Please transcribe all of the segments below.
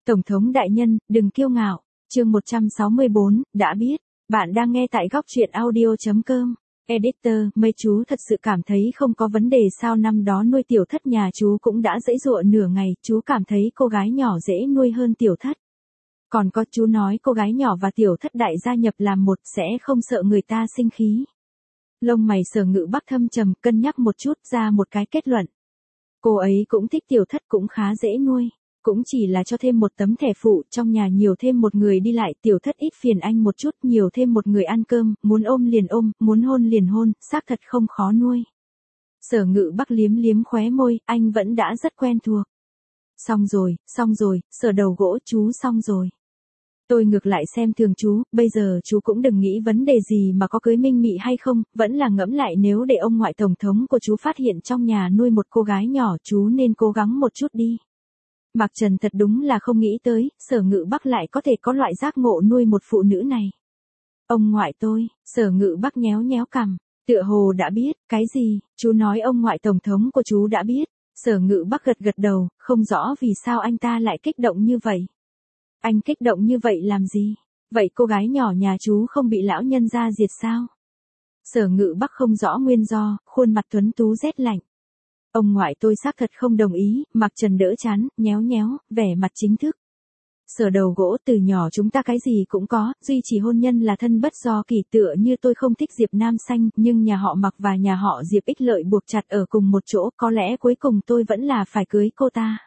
Tổng thống đại nhân, đừng kiêu ngạo. Chương 164, đã biết. Bạn đang nghe tại góc truyện audio.com. Editor, mấy chú thật sự cảm thấy không có vấn đề sao? Năm đó nuôi tiểu thất nhà chú cũng đã giãy giụa nửa ngày, chú cảm thấy cô gái nhỏ dễ nuôi hơn tiểu thất. Còn có chú nói cô gái nhỏ và tiểu thất đại gia nhập làm một sẽ không sợ người ta sinh khí. Lông mày Sở Ngự Bắc thâm trầm, cân nhắc một chút ra một cái kết luận. Cô ấy cũng thích tiểu thất, cũng khá dễ nuôi. Cũng chỉ là cho thêm một tấm thẻ phụ, trong nhà nhiều thêm một người đi lại, tiểu thất ít phiền anh một chút, nhiều thêm một người ăn cơm, muốn ôm liền ôm, muốn hôn liền hôn, xác thật không khó nuôi. Sở Ngự Bắc liếm liếm khóe môi, anh vẫn đã rất quen thuộc. Xong rồi, Sở Đầu Gỗ, chú xong rồi. Tôi ngược lại xem thường chú, bây giờ chú cũng đừng nghĩ vấn đề gì mà có cưới Minh Mị hay không, vẫn là ngẫm lại nếu để ông ngoại tổng thống của chú phát hiện trong nhà nuôi một cô gái nhỏ, chú nên cố gắng một chút đi. Mạc Trần thật đúng là không nghĩ tới, Sở Ngự Bắc lại có thể có loại giác ngộ nuôi một phụ nữ này. Ông ngoại tôi, Sở Ngự Bắc nhéo nhéo cằm, tựa hồ đã biết. Cái gì? Chú nói ông ngoại tổng thống của chú đã biết? Sở Ngự Bắc gật gật đầu, không rõ vì sao anh ta lại kích động như vậy. Anh kích động như vậy làm gì? Vậy cô gái nhỏ nhà chú không bị lão nhân gia diệt sao? Sở Ngự Bắc không rõ nguyên do, khuôn mặt tuấn tú rét lạnh. Ông ngoại tôi xác thật không đồng ý. Mạc Trần đỡ chán, nhéo nhéo, vẻ mặt chính thức. Sở Đầu Gỗ, từ nhỏ chúng ta cái gì cũng có, duy chỉ hôn nhân là thân bất do kỳ, tựa như tôi không thích Diệp Nam Xanh, nhưng nhà họ Mạc và nhà họ Diệp ích lợi buộc chặt ở cùng một chỗ, có lẽ cuối cùng tôi vẫn là phải cưới cô ta.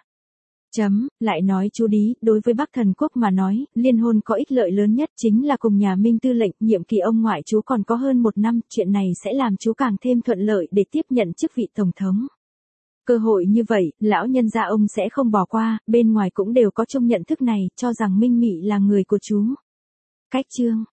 Lại nói chú Đí, đối với Bắc Thần Quốc mà nói, liên hôn có ích lợi lớn nhất chính là cùng nhà Minh Tư lệnh, nhiệm kỳ ông ngoại chú còn có hơn 1 năm, chuyện này sẽ làm chú càng thêm thuận lợi để tiếp nhận chức vị tổng thống. Cơ hội như vậy, lão nhân gia ông sẽ không bỏ qua, bên ngoài cũng đều có chung nhận thức này, cho rằng Minh Mị là người của chú. Cách chương.